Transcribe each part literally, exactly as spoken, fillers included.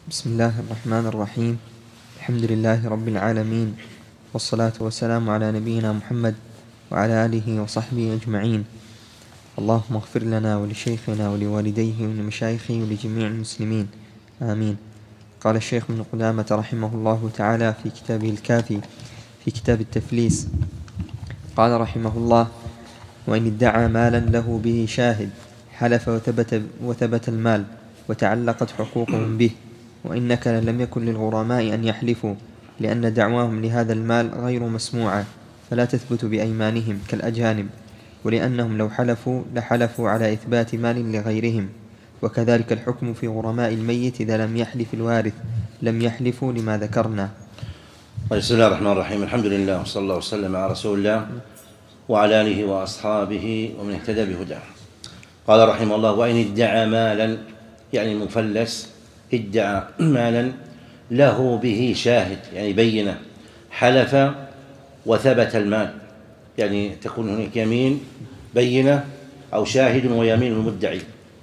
بسم الله الرحمن الرحيم. الحمد لله رب العالمين، والصلاة والسلام على نبينا محمد وعلى آله وصحبه أجمعين. اللهم اغفر لنا ولشيخنا ولوالديه ولمشايخه ولجميع المسلمين، آمين. قال الشيخ ابن قدامة رحمه الله تعالى في كتابه الكافي في كتاب التفليس، قال رحمه الله: وإن ادعى مالا له به شاهد حلف وثبت, وثبت المال وتعلقت حقوقهم به، وإنك لم يكن للغرماء أن يحلفوا، لأن دعواهم لهذا المال غير مسموعة، فلا تثبت بأيمانهم كالأجانب، ولأنهم لو حلفوا لحلفوا على إثبات مال لغيرهم. وكذلك الحكم في غرماء الميت إذا لم يحلف الوارث، لم يحلفوا لما ذكرنا. بسم الله الرحمن الرحيم. الحمد لله وصلى الله وسلم على رسول الله وعلى آله وأصحابه ومن اهتدى بهداه. قال رحمه الله: وإن ادعى مالا، يعني مفلس ادعى مالا له به شاهد، يعني بينة، حلف وثبت المال، يعني تكون هناك يمين بينة أو شاهد ويمين المدعي،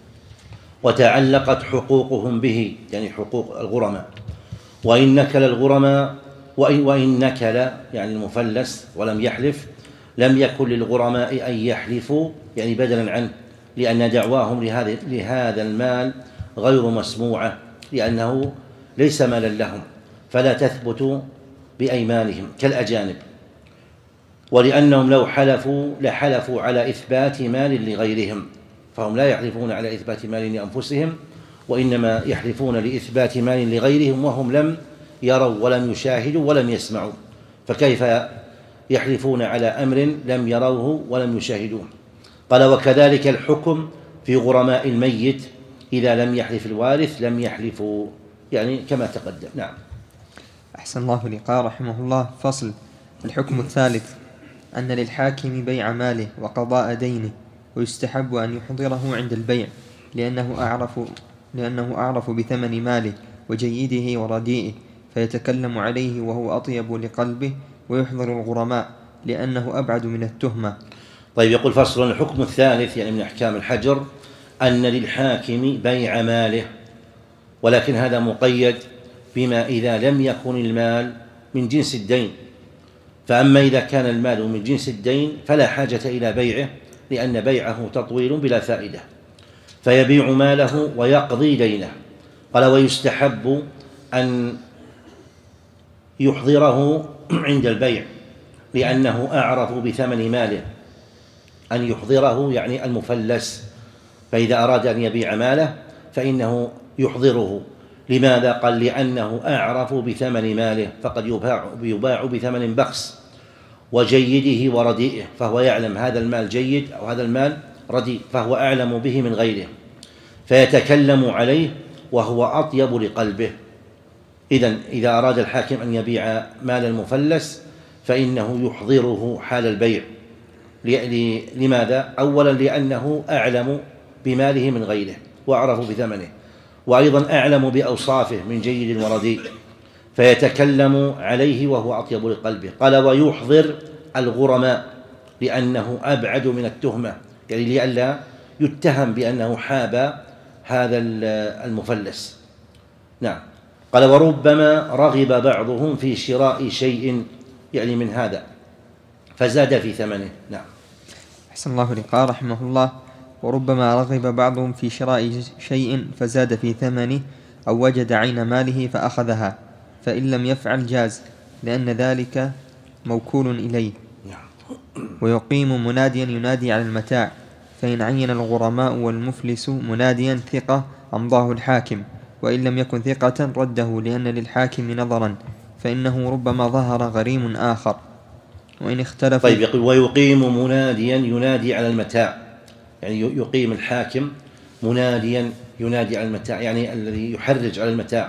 وتعلقت حقوقهم به، يعني حقوق الغرماء، وإن نكل الغرماء وإن, وإن نكل يعني المفلس ولم يحلف، لم يكن للغرماء أن يحلفوا، يعني بدلا عنه، لأن دعواهم لهذا, لهذا المال غير مسموعة، لأنه ليس مالا لهم، فلا تثبت بأيمانهم كالأجانب، ولأنهم لو حلفوا لحلفوا على إثبات مال لغيرهم، فهم لا يحلفون على إثبات مال لأنفسهم، وإنما يحلفون لإثبات مال لغيرهم وهم لم يروا ولم يشاهدوا ولم يسمعوا، فكيف يحلفون على أمر لم يروه ولم يشاهدوه؟ قال: وكذلك الحكم في غرماء الميت إذا لم يحلف الوارث لم يحلفوا، يعني كما تقدم. نعم. أحسن الله لقاء. رحمه الله. فصل. الحكم الثالث: أن للحاكم بيع ماله وقضاء دينه، ويستحب أن يحضره عند البيع، لأنه أعرف, لأنه أعرف بثمن ماله وجيده ورديئه، فيتكلم عليه وهو أطيب لقلبه، ويحضر الغرماء لأنه أبعد من التهمة. طيب، يقول: فصل. الحكم الثالث، يعني من أحكام الحجر، أن للحاكم بيع ماله، ولكن هذا مقيد بما إذا لم يكن المال من جنس الدين. فأما إذا كان المال من جنس الدين فلا حاجة إلى بيعه، لأن بيعه تطويل بلا فائدة، فيبيع ماله ويقضي دينه. قال: ويستحب أن يحضره عند البيع، لأنه أعرف بثمن ماله. أن يحضره يعني المفلس، فإذا أراد أن يبيع ماله فإنه يحضره. لماذا؟ قال: لأنه أعرف بثمن ماله، فقد يباع, يباع بثمن بخس وجيده ورديئه، فهو يعلم هذا المال جيد أو هذا المال رديء، فهو أعلم به من غيره، فيتكلم عليه وهو أطيب لقلبه. إذن إذا أراد الحاكم أن يبيع مال المفلس فإنه يحضره حال البيع. لماذا؟ أولا لأنه أعلم بماله من غيره وأعرف بثمنه، وأيضا أعلم بأوصافه من جيد ورديء، فيتكلم عليه وهو أطيب لقلبه. قال: ويحضر الغرماء، لأنه أبعد من التهمة، يعني لئلا يتهم بأنه حاب هذا المفلس. نعم. قال: وربما رغب بعضهم في شراء شيء، يعني من هذا، فزاد في ثمنه. نعم. أحسن الله لقاء. رحمه الله. وربما رغب بعضهم في شراء شيء فزاد في ثمنه، أو وجد عين ماله فأخذها، فإن لم يفعل جاز، لأن ذلك موكول إليه. ويقيم مناديا ينادي على المتاع، فإن عين الغرماء والمفلس مناديا ثقة أمضاه الحاكم، وإن لم يكن ثقة رده، لأن للحاكم نظرا، فإنه ربما ظهر غريم آخر. وإن اختلف. طيب، يقول: ويقيم مناديا ينادي على المتاع، يعني يقيم الحاكم مناديا ينادي على المتاع، يعني الذي يحرج على المتاع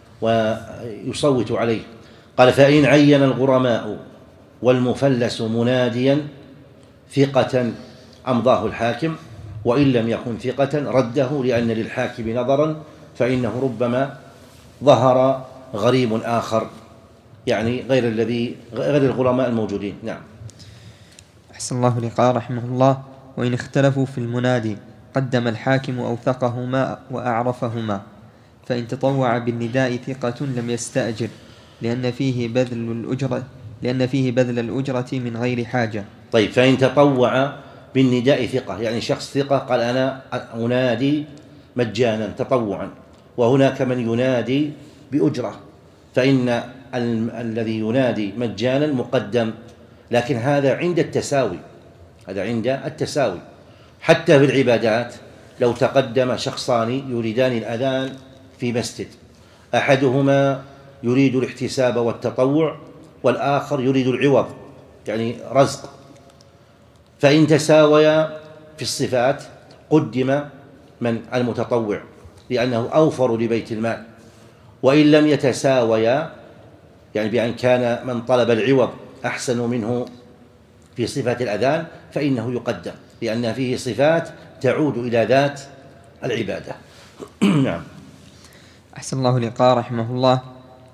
ويصوت عليه. قال: فإن عين الغرماء والمفلس مناديا ثقة أمضاه الحاكم، وإن لم يكن ثقة رده، لأن للحاكم نظرا، فإنه ربما ظهر غريم آخر، يعني غير الذي غير الغرماء الموجودين. نعم. أحسن الله لقاء. رحمه الله. وإن اختلفوا في المنادي قدم الحاكم أوثقهما وأعرفهما، فإن تطوع بالنداء ثقة لم يستأجر، لأن فيه بذل الأجرة لأن فيه بذل الأجرة من غير حاجة. طيب، فإن تطوع بالنداء ثقة، يعني شخص ثقة قال أنا أنادي مجانا تطوعا، وهناك من ينادي بأجرة، فإن ال الذي ينادي مجانا مقدم، لكن هذا عند التساوي، هذا عند التساوي. حتى في العبادات لو تقدم شخصان يريدان الأذان في مسجد، أحدهما يريد الاحتساب والتطوع والآخر يريد العوض يعني رزق، فإن تساويا في الصفات قدم من المتطوع لأنه أوفر لبيت المال، وإن لم يتساويا يعني بأن كان من طلب العوض أحسن منه في صفة الأذان فإنه يقدم، لأن فيه صفات تعود إلى ذات العبادة. نعم. أحسن الله لقاء رحمه الله.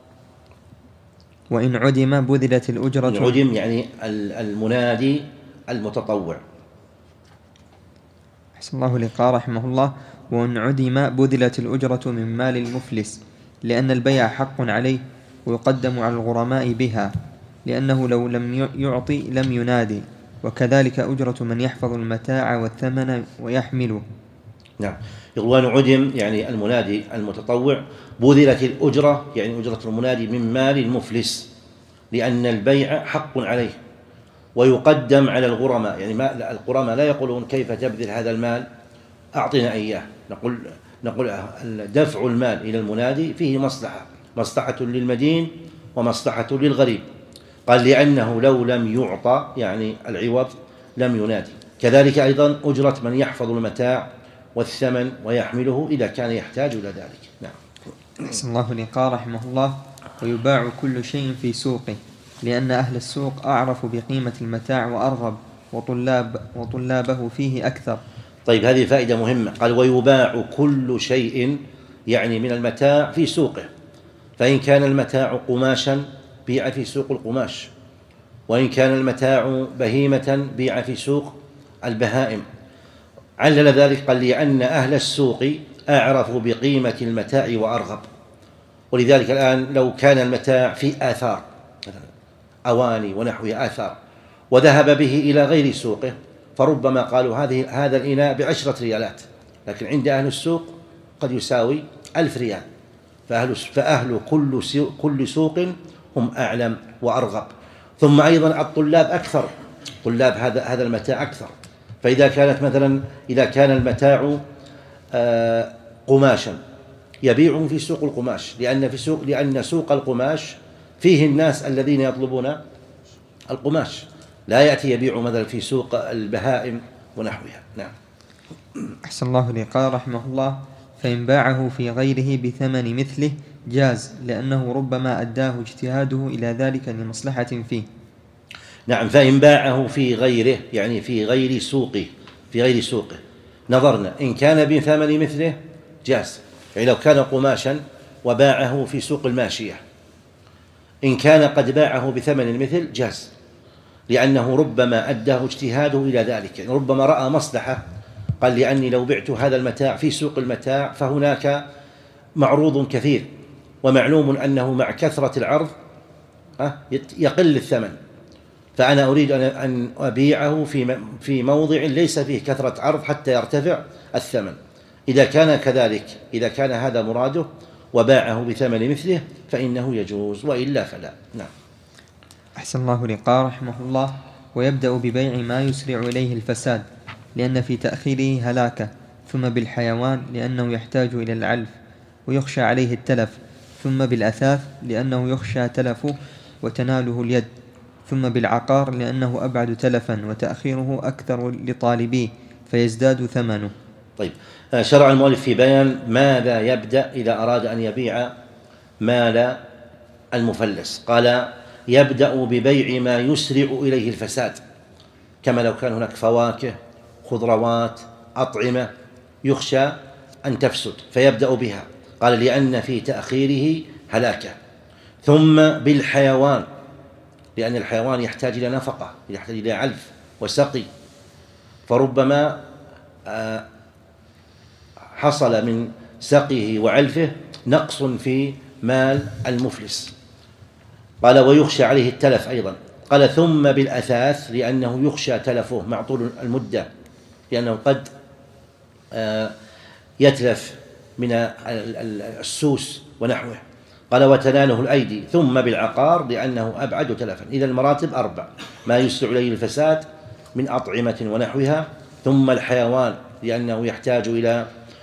وإن عدم بذلت الأجرة. إن عدم يعني المنادي المتطوع. أحسن الله لقاء رحمه الله. وإن عدم بذلت الأجرة من مال المفلس، لأن البيع حق عليه ويقدم على الغرماء بها، لأنه لو لم يعطي لم ينادي، وكذلك أجرة من يحفظ المتاع والثمن ويحمله. نعم. يقول عدم يعني المنادي المتطوع، بذلت الأجرة يعني أجرة المنادي من مال المفلس، لأن البيع حق عليه ويقدم على الغرماء، يعني ما الغرماء لا يقولون كيف تبذل هذا المال أعطنا إياه، نقول نقول دفع المال إلى المنادي فيه مصلحة، مصلحة للمدين ومصلحة للغريب. قال لأنه لو لم يعطى يعني العوض لم ينادي. كذلك أيضا أجرة من يحفظ المتاع والثمن ويحمله إذا كان يحتاج إلى ذلك. نعم. أحسن الله لقاء رحمه الله. ويباع كل شيء في سوقه، لأن أهل السوق أعرف بقيمة المتاع وأرغب، وطلاب وطلابه فيه أكثر. طيب، هذه فائدة مهمة. قال ويباع كل شيء يعني من المتاع في سوقه، فإن كان المتاع قماشا بيع في سوق القماش، وإن كان المتاع بهيمة بيع في سوق البهائم. علل ذلك قال لأن أهل السوق أعرفوا بقيمة المتاع وأرغب. ولذلك الآن لو كان المتاع في آثار أواني ونحوها آثار وذهب به إلى غير سوقه، فربما قالوا هذه هذا الإناء بعشرة ريالات، لكن عند أهل السوق قد يساوي ألف ريال، فأهل, فأهل كل, كل سوق هم أعلم وأرغب. ثم أيضا الطلاب أكثر، طلاب هذا هذا المتاع أكثر. فإذا كانت مثلا إذا كان المتاع قماشا يبيعه في سوق القماش، لأن في سوق لأن سوق القماش فيه الناس الذين يطلبون القماش، لا يأتي يبيع مثلا في سوق البهائم ونحوها. نعم. أحسن الله لقاء رحمه الله. فإن باعه في غيره بثمن مثله جاز، لأنه ربما أداه اجتهاده إلى ذلك لمصلحة فيه. نعم. فإن باعه في غيره يعني في غير سوقه في غير سوقه نظرنا إن كان بثمن مثله جاز، يعني لو كان قماشا وباعه في سوق الماشية، إن كان قد باعه بثمن المثل جاز، لأنه ربما أداه اجتهاده إلى ذلك، يعني ربما رأى مصلحة، قال لأني لو بعت هذا المتاع في سوق المتاع فهناك معروض كثير، ومعلوم أنه مع كثرة العرض يقل الثمن، فأنا أريد أن أبيعه في في موضع ليس فيه كثرة عرض حتى يرتفع الثمن. إذا كان كذلك، إذا كان هذا مراده وباعه بثمن مثله فإنه يجوز، وإلا فلا. نعم. أحسن الله لقاء رحمه الله. ويبدأ ببيع ما يسرع إليه الفساد، لأن في تأخيره هلاكة، ثم بالحيوان لأنه يحتاج إلى العلف ويخشى عليه التلف، ثم بالأثاث لأنه يخشى تلفه وتناله اليد، ثم بالعقار لأنه أبعد تلفا وتأخيره أكثر لطالبيه فيزداد ثمنه. طيب، شرع المؤلف في بيان ماذا يبدأ إذا أراد أن يبيع مال المفلس. قال يبدأ ببيع ما يسرع إليه الفساد، كما لو كان هناك فواكه خضروات أطعمة يخشى أن تفسد فيبدأ بها، قال لأن في تأخيره هلاكة. ثم بالحيوان، لأن الحيوان يحتاج إلى نفقة، يحتاج إلى علف وسقي، فربما حصل من سقيه وعلفه نقص في مال المفلس. قال ويخشى عليه التلف أيضا. قال ثم بالأثاث لأنه يخشى تلفه مع طول المدة، لأنه قد يتلف من السوس ونحوه. قال وتناله الأيدي. ثم بالعقار لأنه أبعد تلفا. إذا المراتب أربع: ما يسرع إليه الفساد من أطعمة ونحوها، ثم الحيوان لأنه يحتاج إلى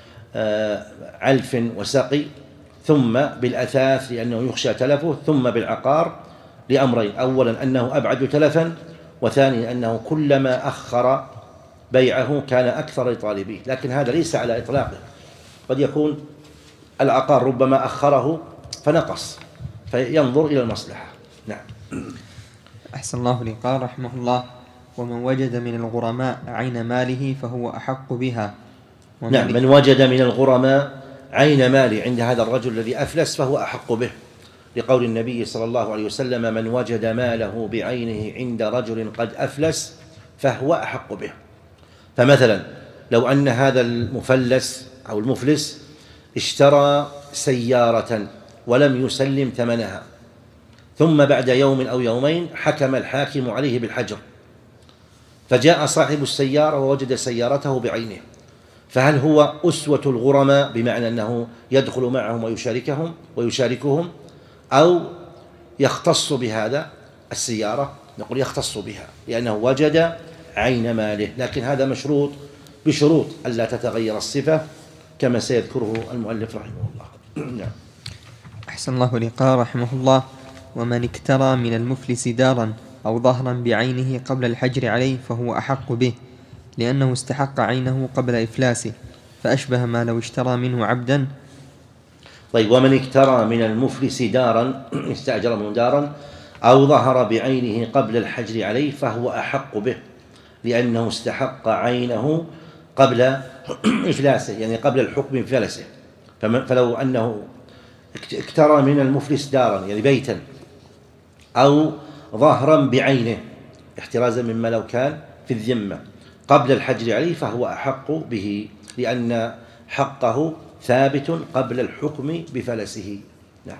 علف وسقي، ثم بالأثاث لأنه يخشى تلفه، ثم بالعقار لأمرين: أولا أنه أبعد تلفا، وثانيا أنه كلما أخر بيعه كان أكثر لطالبيه. لكن هذا ليس على إطلاقه، قد يكون العقار ربما أخره فنقص، فينظر إلى المصلحة. نعم. أحسن الله لي. قال رحمه الله: ومن وجد من الغرماء عين ماله فهو أحق بها. نعم، من وجد من الغرماء عين ماله عند هذا الرجل الذي أفلس فهو أحق به، لقول النبي صلى الله عليه وسلم: من وجد ماله بعينه عند رجل قد أفلس فهو أحق به. فمثلا لو أن هذا المفلس أو المفلس اشترى سيارة ولم يسلم ثمنها، ثم بعد يوم أو يومين حكم الحاكم عليه بالحجر، فجاء صاحب السيارة ووجد سيارته بعينه، فهل هو أسوة الغرماء بمعنى أنه يدخل معهم ويشاركهم ويشاركهم، أو يختص بهذا السيارة؟ نقول يختص بها لأنه وجد عين ماله، لكن هذا مشروط بشروط ألا تتغير الصفة كما سيذكره المؤلف رحمه الله. نعم. أحسن الله لي. قال رحمه الله: ومن اكترى من المفلس دارا أو ظهرا بعينه قبل الحجر عليه فهو أحق به، لأنه استحق عينه قبل إفلاسه، فأشبه ما لو اشترى منه عبدا. طيب، ومن اكترى من المفلس دارا، استأجر منه دارا، أو ظهر بعينه قبل الحجر عليه فهو أحق به، لأنه استحق عينه قبل إفلاسه، يعني قبل الحكم بفلسه. فلو أنه اكترى من المفلس دارا يعني بيتا أو ظهرا بعينه احترازا مما لو كان في الذمة قبل الحجر عليه فهو أحق به، لأن حقه ثابت قبل الحكم بفلسه. نعم.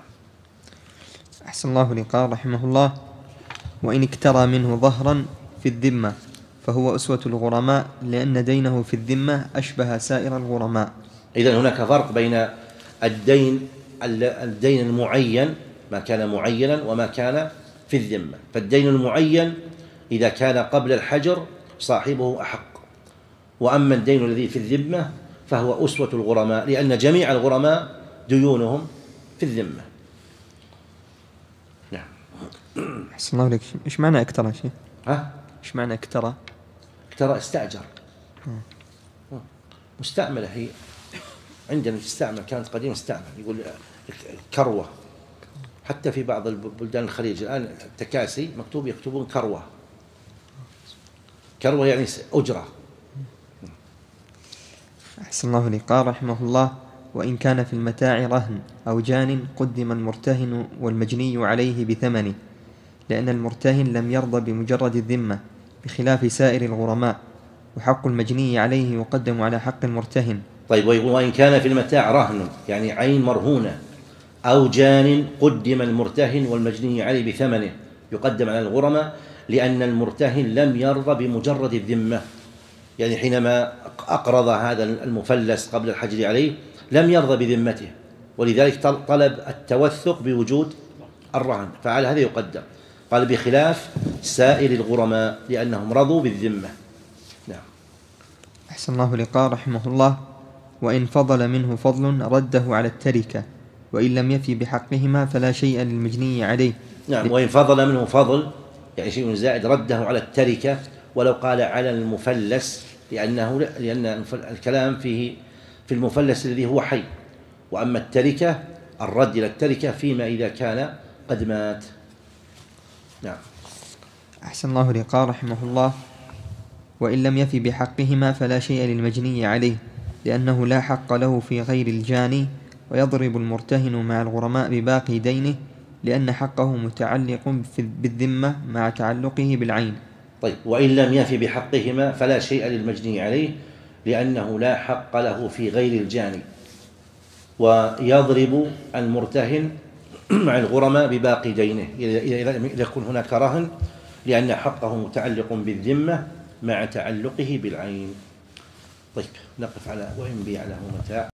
أحسن الله لي. قال رحمه الله: وإن اكترى منه ظهرا في الذمة فهو أسوة الغرماء، لأن دينه في الذمة أشبه سائر الغرماء. إذن هناك فرق بين الدين الدين المعين، ما كان معينا، وما كان في الذمة. فالدين المعين إذا كان قبل الحجر صاحبه أحق، وأما الدين الذي في الذمة فهو أسوة الغرماء، لأن جميع الغرماء ديونهم في الذمة. نعم. أحسن الله لك. إيش معنى اكترى شيء؟ ها؟ إيش معنى اكترى؟ اكترى استأجر. مستعملة هي عندنا تستعمل، كانت قديما تستعمل، يقول كروة. حتى في بعض البلدان الخليج الآن التكاسي مكتوب يكتبون كروة. كروة يعني أجرة. أحسن الله لي. قال رحمه الله: وإن كان في المتاع رهن أو جان قدم المرتهن والمجني عليه بثمنه، لأن المرتهن لم يرضى بمجرد الذمة بخلاف سائر الغرماء، وحق المجني عليه يقدم على حق المرتهن. طيب، وإن كان في المتاع رهن يعني عين مرهونة، أو جان قدم المرتهن والمجني عليه بثمنه، يقدم على الغرماء، لأن المرتهن لم يرضى بمجرد الذمة، يعني حينما أقرض هذا المفلس قبل الحجر عليه لم يرضى بذمته، ولذلك طلب التوثق بوجود الرهن، فعلى هذا يقدم. قال بخلاف سائر الغرماء لأنهم رضوا بالذمة. نعم. أحسن الله لقاء رحمه الله: وإن فضل منه فضل رده على التركة، وإن لم يفي بحقهما فلا شيء للمجني عليه. نعم. وإن فضل منه فضل يعني شيء زائد رده على التركة، ولو قال على المفلس، لأنه لأن الكلام فيه في المفلس الذي هو حي، وأما التركة الرد إلى التركة فيما إذا كان قد مات. نعم. أحسن الله لقاء رحمه الله: وإن لم يفي بحقهما فلا شيء للمجني عليه، لأنه لا حق له في غير الجاني، ويضرب المرتهن مع الغرماء بباقي دينه، لأن حقه متعلق بالذمة مع تعلقه بالعين. طيب، وإن لم يفي بحقهما فلا شيء للمجني عليه، لأنه لا حق له في غير الجاني. ويضرب المرتهن مع الغرماء بباقي دينه إذا لم يكن هناك رهن، لأن حقه متعلق بالذمة مع تعلقه بالعين. طيب نقف على وإن بيع له متاع.